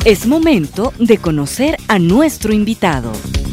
Es momento de conocer a nuestro invitado.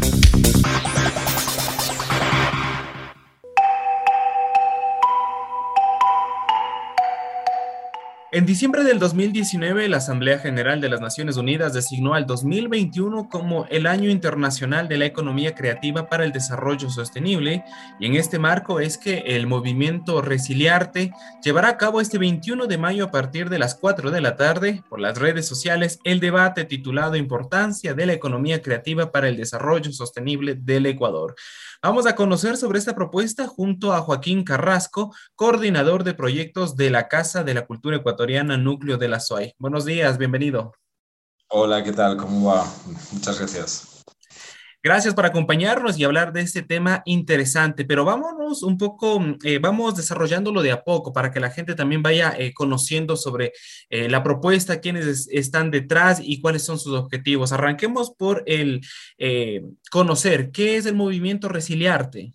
En diciembre del 2019, la Asamblea General de las Naciones Unidas designó al 2021 como el Año Internacional de la Economía Creativa para el Desarrollo Sostenible, y en este marco es que el movimiento Resiliarte llevará a cabo este 21 de mayo a partir de las 4 de la tarde por las redes sociales el debate titulado Importancia de la Economía Creativa para el Desarrollo Sostenible del Ecuador. Vamos a conocer sobre esta propuesta junto a Joaquín Carrasco, coordinador de proyectos de la Casa de la Cultura Ecuatoriana, Núcleo de la SOAI. Buenos días, bienvenido. Hola, ¿qué tal? ¿Cómo va? Muchas gracias. Gracias por acompañarnos y hablar de este tema interesante, pero vámonos un poco, vamos desarrollándolo de a poco para que la gente también vaya conociendo sobre la propuesta, quiénes están detrás y cuáles son sus objetivos. Arranquemos por el conocer qué es el movimiento Resiliarte.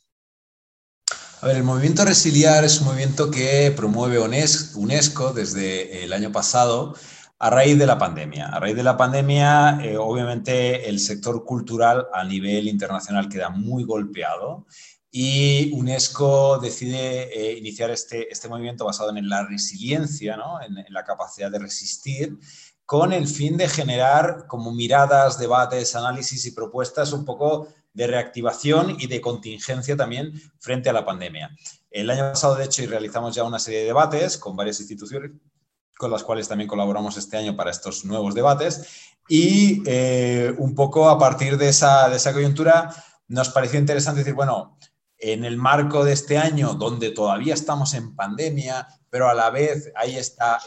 A ver, el movimiento Resiliar es un movimiento que promueve UNESCO desde el año pasado a raíz de la pandemia. A raíz de la pandemia, obviamente, el sector cultural a nivel internacional queda muy golpeado y UNESCO decide iniciar este movimiento basado en la resiliencia, ¿no? en la capacidad de resistir, con el fin de generar como miradas, debates, análisis y propuestas un poco de reactivación y de contingencia también frente a la pandemia. El año pasado, de hecho, realizamos ya una serie de debates con varias instituciones con las cuales también colaboramos este año para estos nuevos debates y un poco a partir de esa coyuntura nos pareció interesante decir, bueno, en el marco de este año donde todavía estamos en pandemia, pero a la vez hay esta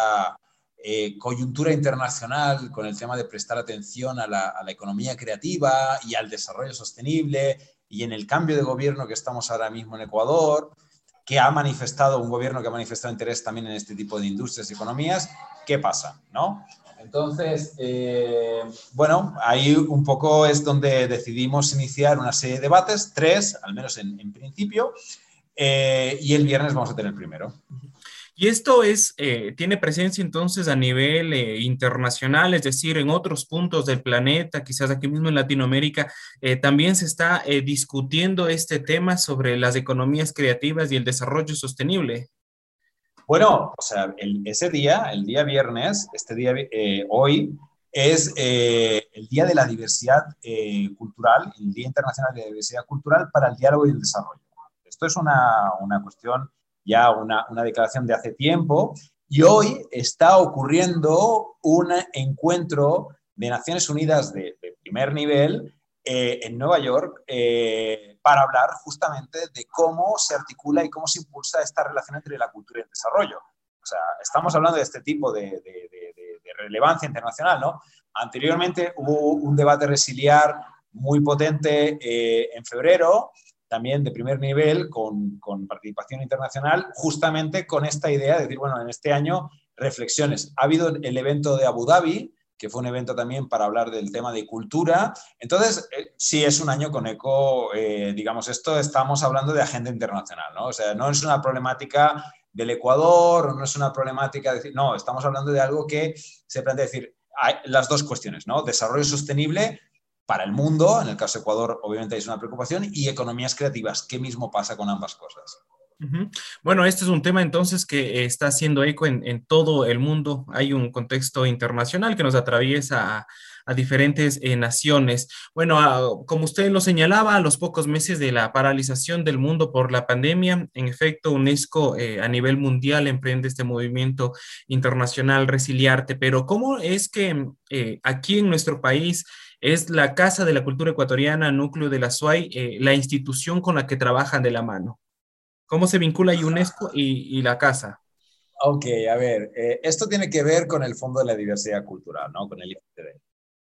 coyuntura internacional con el tema de prestar atención a la economía creativa y al desarrollo sostenible y en el cambio de gobierno que estamos ahora mismo en Ecuador, que ha manifestado un gobierno que ha manifestado interés también en este tipo de industrias y economías, ¿qué pasa? ¿No? Entonces, bueno, ahí un poco es donde decidimos iniciar una serie de debates, 3, al menos en principio, y el viernes vamos a tener el primero. Y esto tiene presencia entonces a nivel internacional, es decir, en otros puntos del planeta, quizás aquí mismo en Latinoamérica, también se está discutiendo este tema sobre las economías creativas y el desarrollo sostenible. Bueno, o sea, ese día, el día viernes, hoy, es el Día de la Diversidad Cultural, el Día Internacional de la Diversidad Cultural para el Diálogo y el Desarrollo. Esto es una cuestión, ya una declaración de hace tiempo, y hoy está ocurriendo un encuentro de Naciones Unidas de primer nivel en Nueva York para hablar justamente de cómo se articula y cómo se impulsa esta relación entre la cultura y el desarrollo. O sea, estamos hablando de este tipo de relevancia internacional, ¿no? Anteriormente hubo un debate resiliar muy potente en febrero, también de primer nivel, con participación internacional, justamente con esta idea de decir, bueno, en este año, reflexiones. Ha habido el evento de Abu Dhabi, que fue un evento también para hablar del tema de cultura. Entonces, sí es un año con eco, digamos, estamos hablando de agenda internacional, ¿no? O sea, no es una problemática del Ecuador, no es una problemática, no, estamos hablando de algo que se plantea decir, hay las dos cuestiones, ¿no? Desarrollo sostenible para el mundo, en el caso de Ecuador obviamente es una preocupación, y economías creativas, ¿qué mismo pasa con ambas cosas? Bueno, este es un tema entonces que está haciendo eco en todo el mundo. Hay un contexto internacional que nos atraviesa a diferentes naciones. Bueno, como usted lo señalaba, a los pocos meses de la paralización del mundo por la pandemia, en efecto, UNESCO a nivel mundial emprende este movimiento internacional Resiliarte. Pero ¿cómo es que aquí en nuestro país es la Casa de la Cultura Ecuatoriana, Núcleo de la SOAI, la institución con la que trabajan de la mano? ¿Cómo se vincula UNESCO y la casa? Ok, a ver, esto tiene que ver con el Fondo de la Diversidad Cultural, ¿no? Con el IFTD.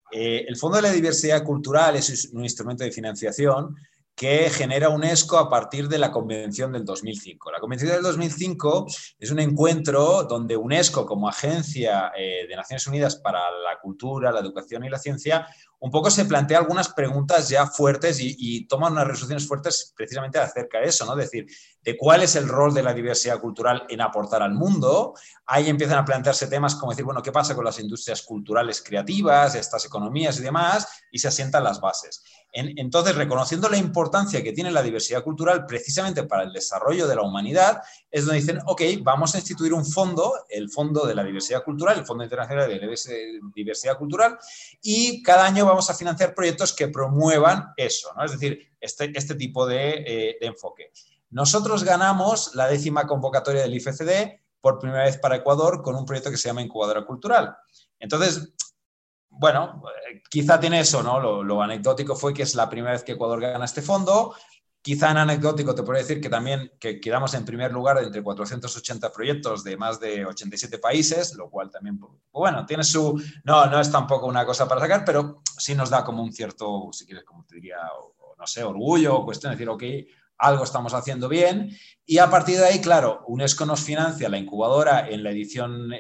El Fondo de la Diversidad Cultural es un instrumento de financiación que genera UNESCO a partir de la Convención del 2005. La Convención del 2005 es un encuentro donde UNESCO, como agencia de Naciones Unidas para la Cultura, la Educación y la Ciencia, un poco se plantea algunas preguntas ya fuertes y toma unas resoluciones fuertes precisamente acerca de eso, ¿no? Es decir, de cuál es el rol de la diversidad cultural en aportar al mundo. Ahí empiezan a plantearse temas como decir, bueno, ¿qué pasa con las industrias culturales creativas, estas economías y demás? Y se asientan las bases. Entonces, reconociendo la importancia que tiene la diversidad cultural precisamente para el desarrollo de la humanidad, es donde dicen, ok, vamos a instituir un fondo, el Fondo de la Diversidad Cultural, el Fondo Internacional de Diversidad Cultural, y cada año vamos a financiar proyectos que promuevan eso, ¿no? Es decir, este tipo de enfoque. Nosotros ganamos la 10ª convocatoria del IFCD por primera vez para Ecuador con un proyecto que se llama Incubadora Cultural. Entonces, bueno, quizá tiene eso, ¿no? Lo anecdótico fue que es la primera vez que Ecuador gana este fondo. Quizá en anecdótico te puedo decir que también que quedamos en primer lugar de entre 480 proyectos de más de 87 países, lo cual también, bueno, tiene su... No es tampoco una cosa para sacar, pero sí nos da como un cierto, si quieres, como te diría, no sé, orgullo o cuestión de decir, ok, algo estamos haciendo bien. Y a partir de ahí, claro, UNESCO nos financia la incubadora en la edición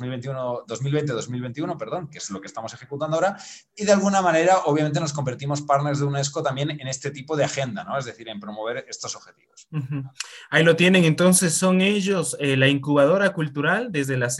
2020-2021, perdón, que es lo que estamos ejecutando ahora, y de alguna manera, obviamente, nos convertimos partners de UNESCO también en este tipo de agenda, ¿no? Es decir, en promover estos objetivos. Ahí lo tienen, entonces son ellos, la incubadora cultural desde la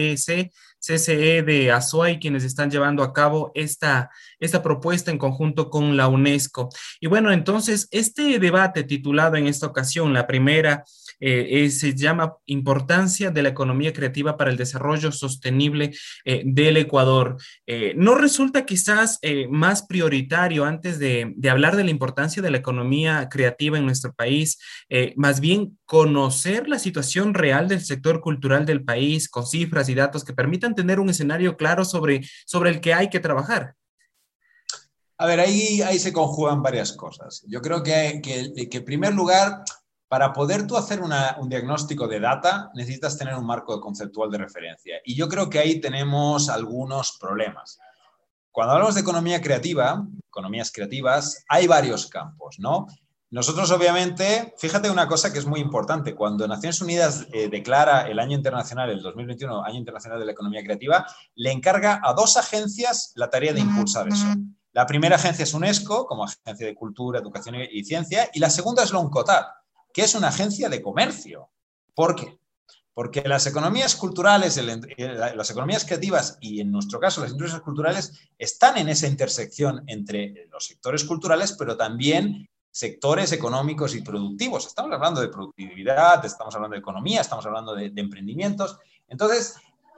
CCE de Azuay, quienes están llevando a cabo esta propuesta en conjunto con la UNESCO. Y bueno, entonces este debate titulado en esta ocasión, la primera, se llama Importancia de la economía creativa para el desarrollo sostenible del Ecuador. ¿No resulta quizás más prioritario antes de hablar de la importancia de la economía creativa en nuestro país, más bien conocer la situación real del sector cultural del país con cifras y datos que permitan tener un escenario claro sobre el que hay que trabajar? A ver, ahí se conjugan varias cosas. Yo creo que en primer lugar, para poder tú hacer un diagnóstico de data, necesitas tener un marco conceptual de referencia. Y yo creo que ahí tenemos algunos problemas. Cuando hablamos de economía creativa, economías creativas, hay varios campos, ¿no? Nosotros, obviamente, fíjate una cosa que es muy importante. Cuando Naciones Unidas declara el año internacional, el 2021, Año Internacional de la Economía Creativa, le encarga a 2 agencias la tarea de impulsar eso. La primera agencia es UNESCO, como agencia de cultura, educación y ciencia, y la segunda es la UNCOTAD, que es una agencia de comercio. ¿Por qué? Porque las economías culturales, las economías creativas y en nuestro caso las industrias culturales están en esa intersección entre los sectores culturales, pero también sectores económicos y productivos. Estamos hablando de productividad, estamos hablando de economía, estamos hablando de emprendimientos. Entonces,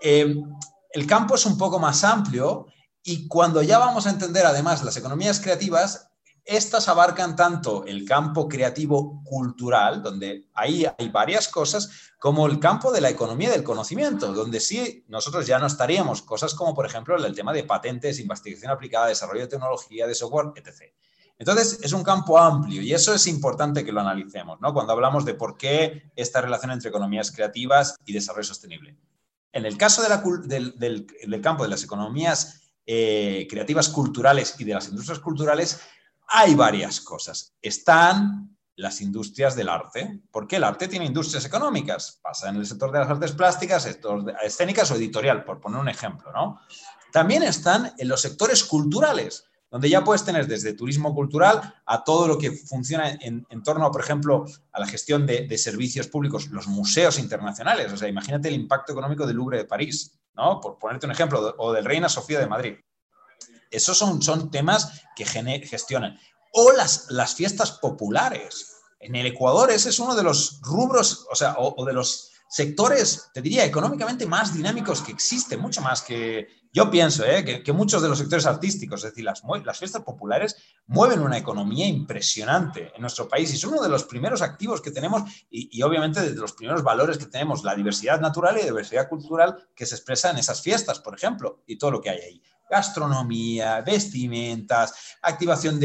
el campo es un poco más amplio y cuando ya vamos a entender además las economías creativas, estas abarcan tanto el campo creativo cultural, donde ahí hay varias cosas, como el campo de la economía del conocimiento, donde sí nosotros ya no estaríamos cosas como, por ejemplo, el tema de patentes, investigación aplicada, desarrollo de tecnología, de software, etc. Entonces, es un campo amplio y eso es importante que lo analicemos, ¿no? Cuando hablamos de por qué esta relación entre economías creativas y desarrollo sostenible. En el caso del campo de las economías creativas culturales y de las industrias culturales, hay varias cosas. Están las industrias del arte, porque el arte tiene industrias económicas. Pasa en el sector de las artes plásticas, sector escénicas o editorial, por poner un ejemplo, ¿no? También están en los sectores culturales, donde ya puedes tener desde turismo cultural a todo lo que funciona en torno, por ejemplo, a la gestión de servicios públicos, los museos internacionales. O sea, imagínate el impacto económico del Louvre de París, ¿no? Por ponerte un ejemplo, o del Reina Sofía de Madrid. Esos son temas que gestionan. O las fiestas populares. En el Ecuador ese es uno de los rubros, o sea, o de los sectores, te diría, económicamente más dinámicos que existen, mucho más que, yo pienso, que muchos de los sectores artísticos, es decir, las fiestas populares mueven una economía impresionante en nuestro país y son uno de los primeros activos que tenemos y obviamente de los primeros valores que tenemos, la diversidad natural y la diversidad cultural que se expresa en esas fiestas, por ejemplo, y todo lo que hay ahí. Gastronomía, vestimentas, activación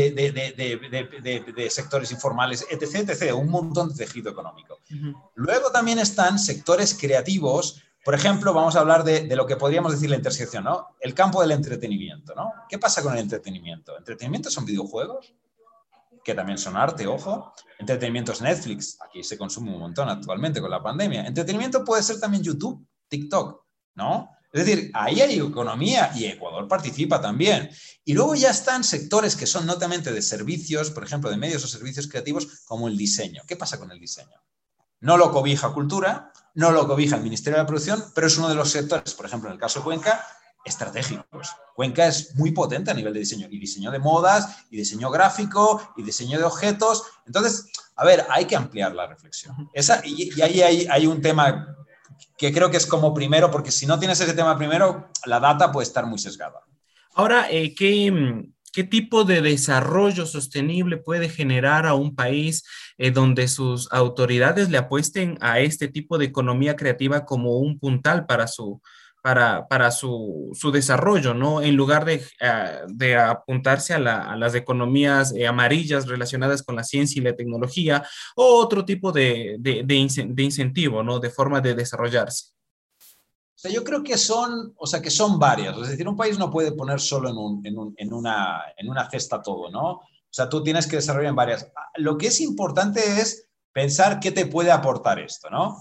de sectores informales, etc., un montón de tejido económico. Luego también están sectores creativos, por ejemplo, vamos a hablar de lo que podríamos decir la intersección, ¿no? El campo del entretenimiento, ¿no? ¿Qué pasa con el entretenimiento? ¿Entretenimiento son videojuegos? Que también son arte, ojo. Entretenimiento es Netflix, aquí se consume un montón actualmente con la pandemia. Entretenimiento puede ser también YouTube, TikTok, ¿no? Es decir, ahí hay economía y Ecuador participa también. Y luego ya están sectores que son netamente de servicios, por ejemplo, de medios o servicios creativos, como el diseño. ¿Qué pasa con el diseño? No lo cobija cultura, no lo cobija el Ministerio de la Producción, pero es uno de los sectores, por ejemplo, en el caso de Cuenca, estratégicos. Cuenca es muy potente a nivel de diseño, y diseño de modas, y diseño gráfico, y diseño de objetos. Entonces, a ver, hay que ampliar la reflexión. Y ahí hay un tema que creo que es como primero, porque si no tienes ese tema primero, la data puede estar muy sesgada. Ahora, ¿qué tipo de desarrollo sostenible puede generar a un país donde sus autoridades le apuesten a este tipo de economía creativa como un puntal para su desarrollo, ¿no? En lugar de apuntarse a las economías amarillas relacionadas con la ciencia y la tecnología o otro tipo de incentivo, ¿no? De forma de desarrollarse. O sea, yo creo que son varias. Es decir, un país no puede poner solo en una cesta todo, ¿no? O sea, tú tienes que desarrollar en varias. Lo que es importante es pensar qué te puede aportar esto, ¿no?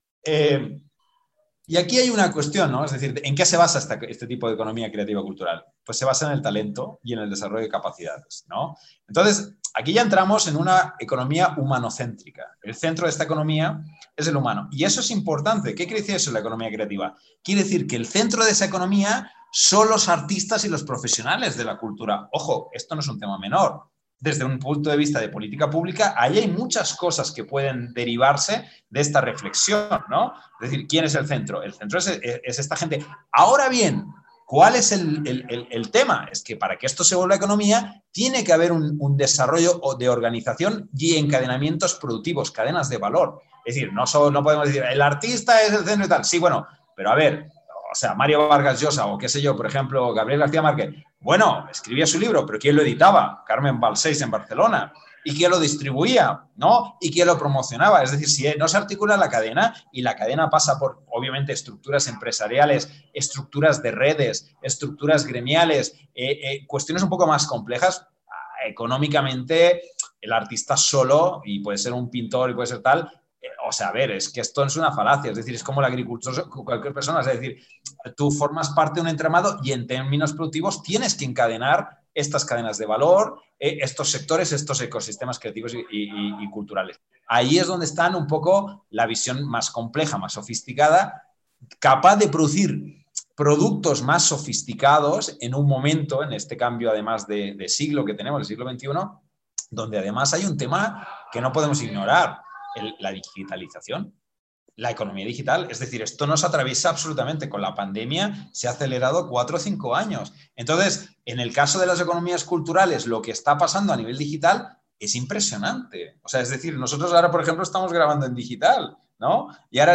Y aquí hay una cuestión, ¿no? Es decir, ¿en qué se basa este tipo de economía creativa cultural? Pues se basa en el talento y en el desarrollo de capacidades, ¿no? Entonces, aquí ya entramos en una economía humanocéntrica. El centro de esta economía es el humano. Y eso es importante. ¿Qué quiere decir eso en la economía creativa? Quiere decir que el centro de esa economía son los artistas y los profesionales de la cultura. Ojo, esto no es un tema menor. Desde un punto de vista de política pública, ahí hay muchas cosas que pueden derivarse de esta reflexión, ¿no? Es decir, ¿quién es el centro? El centro es esta gente. Ahora bien, ¿cuál es el tema? Es que para que esto se vuelva economía, tiene que haber un desarrollo de organización y encadenamientos productivos, cadenas de valor. Es decir, no podemos decir, el artista es el centro y tal. Sí, bueno, pero a ver, o sea, Mario Vargas Llosa o qué sé yo, por ejemplo, Gabriel García Márquez, bueno, escribía su libro, pero ¿quién lo editaba? Carmen Balcells en Barcelona. ¿Y quién lo distribuía? ¿No? ¿Y quién lo promocionaba? Es decir, si no se articula la cadena, y la cadena pasa por, obviamente, estructuras empresariales, estructuras de redes, estructuras gremiales, cuestiones un poco más complejas, económicamente, el artista solo, y puede ser un pintor y puede ser tal, o sea, a ver, es que esto es una falacia, es decir, es como el agricultor, cualquier persona, es decir, tú formas parte de un entramado y en términos productivos tienes que encadenar estas cadenas de valor, estos sectores, estos ecosistemas creativos y culturales. Ahí es donde están un poco la visión más compleja, más sofisticada, capaz de producir productos más sofisticados en un momento, en este cambio además de siglo que tenemos, el siglo XXI, donde además hay un tema que no podemos ignorar, la digitalización, la economía digital. Es decir, esto nos atraviesa absolutamente. Con la pandemia se ha acelerado 4 o 5 años. Entonces, en el caso de las economías culturales, lo que está pasando a nivel digital es impresionante. O sea, es decir, nosotros ahora, por ejemplo, estamos grabando en digital, ¿no?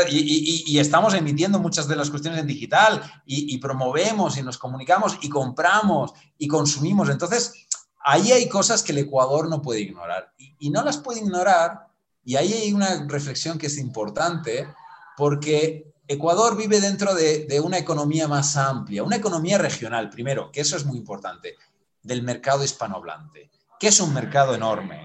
Y estamos emitiendo muchas de las cuestiones en digital y promovemos y nos comunicamos y compramos y consumimos. Entonces, ahí hay cosas que el Ecuador no puede ignorar. Y no las puede ignorar. Y ahí hay una reflexión que es importante, porque Ecuador vive dentro de una economía más amplia, una economía regional, primero, que eso es muy importante, del mercado hispanohablante, que es un mercado enorme,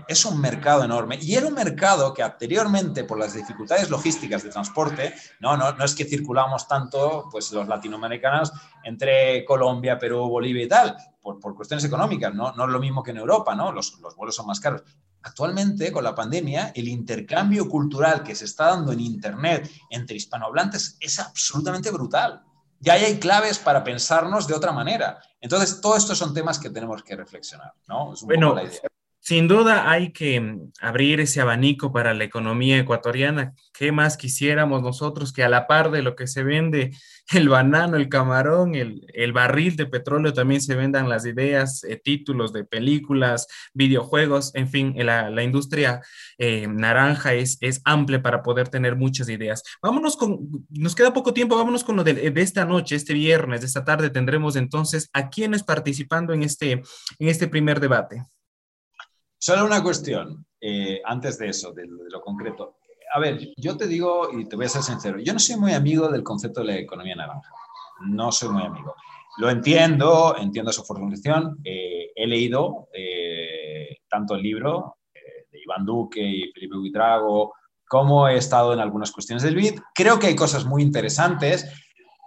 y era un mercado que anteriormente, por las dificultades logísticas de transporte, no es que circulamos tanto, pues los latinoamericanos, entre Colombia, Perú, Bolivia y tal, por cuestiones económicas, no es lo mismo que en Europa, ¿no? Los vuelos son más caros. Actualmente, con la pandemia, el intercambio cultural que se está dando en Internet entre hispanohablantes es absolutamente brutal. Ya hay claves para pensarnos de otra manera. Entonces, todo esto son temas que tenemos que reflexionar, ¿no? Es un poco Bueno, la idea. sin duda hay que abrir ese abanico para la economía ecuatoriana. ¿Qué más quisiéramos nosotros que a la par de lo que se vende el banano, el camarón, el barril de petróleo, también se vendan las ideas, títulos de películas, videojuegos, en fin, la industria naranja es amplia para poder tener muchas ideas. Nos queda poco tiempo, vámonos con lo de esta noche, este viernes, de esta tarde tendremos entonces a quienes participando en este primer debate. Solo una cuestión, antes de eso, de lo concreto. A ver, yo te digo, y te voy a ser sincero, yo no soy muy amigo del concepto de la economía naranja. No soy muy amigo. Lo entiendo su formulación. He leído tanto el libro de Iván Duque y Felipe Buitrago, como he estado en algunas cuestiones del BID. Creo que hay cosas muy interesantes,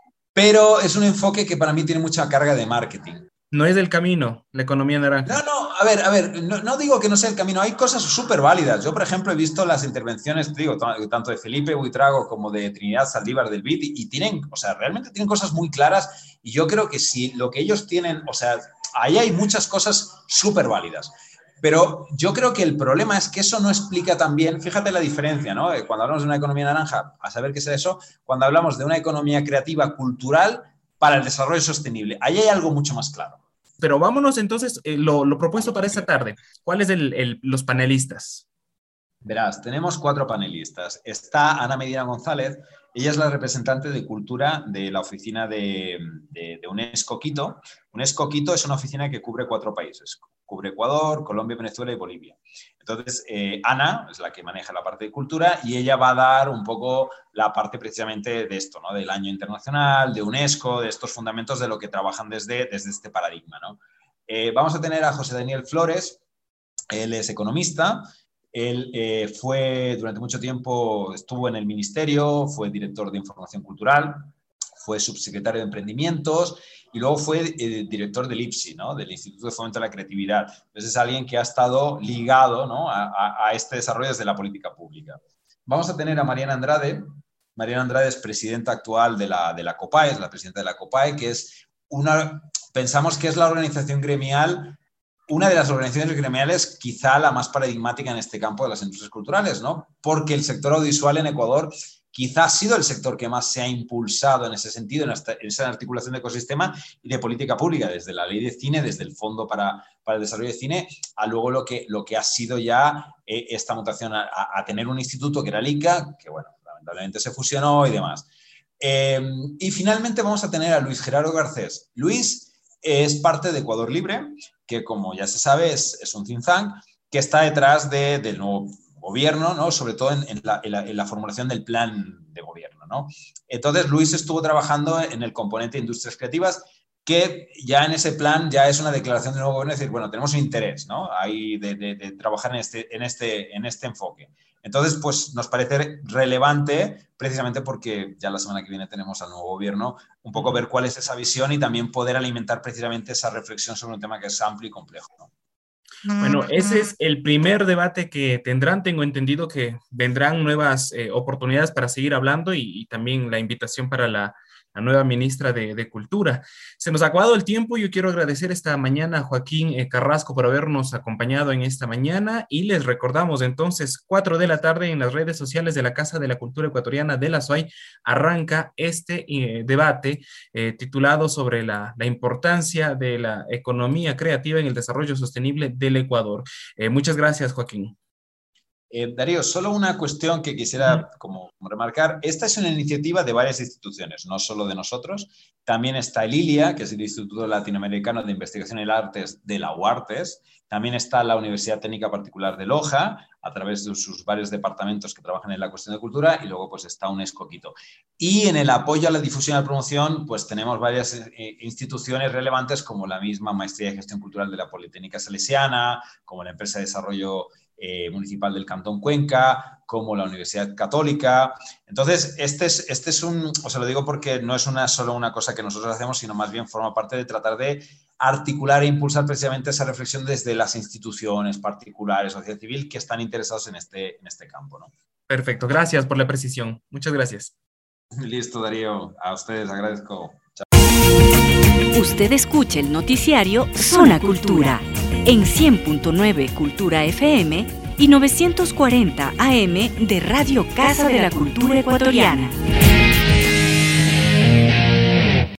pero es un enfoque que para mí tiene mucha carga de marketing. No es el camino, la economía No, naranja. no, a ver, no digo que no sea el camino, hay cosas súper válidas. Yo, por ejemplo, he visto las intervenciones, te digo, tanto de Felipe Buitrago como de Trinidad Saldívar del BID y tienen, o sea, realmente tienen cosas muy claras y yo creo que si lo que ellos tienen, o sea, ahí hay muchas cosas súper válidas. Pero yo creo que el problema es que eso no explica también, fíjate la diferencia, ¿no? Cuando hablamos de una economía naranja, a saber qué es eso, cuando hablamos de una economía creativa cultural para el desarrollo sostenible, ahí hay algo mucho más claro. Pero vámonos entonces, lo propuesto para esta tarde. ¿Cuáles los panelistas? Verás, tenemos 4 panelistas. Está Ana Medina González, ella es la representante de Cultura de la oficina de UNESCO Quito. UNESCO Quito es una oficina que cubre 4 países. Cubre Ecuador, Colombia, Venezuela y Bolivia. Entonces, Ana es la que maneja la parte de cultura y ella va a dar un poco la parte precisamente de esto, ¿no? Del año internacional, de UNESCO, de estos fundamentos de lo que trabajan desde este paradigma, ¿no? Vamos a tener a José Daniel Flores, él es economista, él durante mucho tiempo estuvo en el ministerio, fue director de información cultural, fue subsecretario de Emprendimientos y luego fue director del IPSI, ¿no? Del Instituto de Fomento de la Creatividad. Entonces es alguien que ha estado ligado, ¿no? a este desarrollo desde la política pública. Vamos a tener a Mariana Andrade. Mariana Andrade es presidenta actual de la COPAE, es la presidenta de la COPAE, que es pensamos que es la organización gremial, una de las organizaciones gremiales quizá la más paradigmática en este campo de las industrias culturales, ¿no? Porque el sector audiovisual en Ecuador quizá ha sido el sector que más se ha impulsado en ese sentido, en esa articulación de ecosistema y de política pública, desde la ley de cine, desde el Fondo para el Desarrollo de Cine, a luego lo que ha sido ya esta mutación a tener un instituto que era el ICA, que bueno, lamentablemente se fusionó y demás. Y finalmente vamos a tener a Luis Gerardo Garcés. Luis es parte de Ecuador Libre, que como ya se sabe es un think tank que está detrás del nuevo gobierno, ¿no? Sobre todo en la formulación del plan de gobierno, ¿no? Entonces, Luis estuvo trabajando en el componente de industrias creativas, que ya en ese plan ya es una declaración del nuevo gobierno, es decir, bueno, tenemos un interés, ¿no? Ahí de trabajar en este enfoque. Entonces, pues nos parece relevante, precisamente porque ya la semana que viene tenemos al nuevo gobierno, un poco ver cuál es esa visión y también poder alimentar precisamente esa reflexión sobre un tema que es amplio y complejo, ¿no? Bueno, ese es el primer debate que tendrán. Tengo entendido que vendrán nuevas oportunidades para seguir hablando y también la invitación para la nueva ministra de Cultura. Se nos ha acabado el tiempo. Yo quiero agradecer esta mañana a Joaquín Carrasco por habernos acompañado en esta mañana y les recordamos entonces 4 de la tarde en las redes sociales de la Casa de la Cultura Ecuatoriana de la SUAY arranca este debate titulado sobre la importancia de la economía creativa en el desarrollo sostenible del Ecuador. Muchas gracias, Joaquín. Darío, solo una cuestión que quisiera como remarcar. Esta es una iniciativa de varias instituciones, no solo de nosotros. También está el ILIA, que es el Instituto Latinoamericano de Investigación en Artes de la UARTES. También está la Universidad Técnica Particular de Loja, a través de sus varios departamentos que trabajan en la cuestión de cultura, y luego pues está UNESCO Quito. Y en el apoyo a la difusión y la promoción, pues tenemos varias instituciones relevantes como la misma Maestría de Gestión Cultural de la Politécnica Salesiana, como la Empresa de Desarrollo Municipal del Cantón Cuenca, como la Universidad Católica. Entonces, este es os lo digo porque no es solo una cosa que nosotros hacemos, sino más bien forma parte de tratar de articular e impulsar precisamente esa reflexión desde las instituciones particulares, sociedad civil, que están interesados en este campo, ¿no? Perfecto, gracias por la precisión. Muchas gracias. Listo, Darío. A ustedes agradezco. Chao. Usted escucha el noticiario Zona Cultura en 100.9 Cultura FM y 940 AM de Radio Casa de la Cultura Ecuatoriana.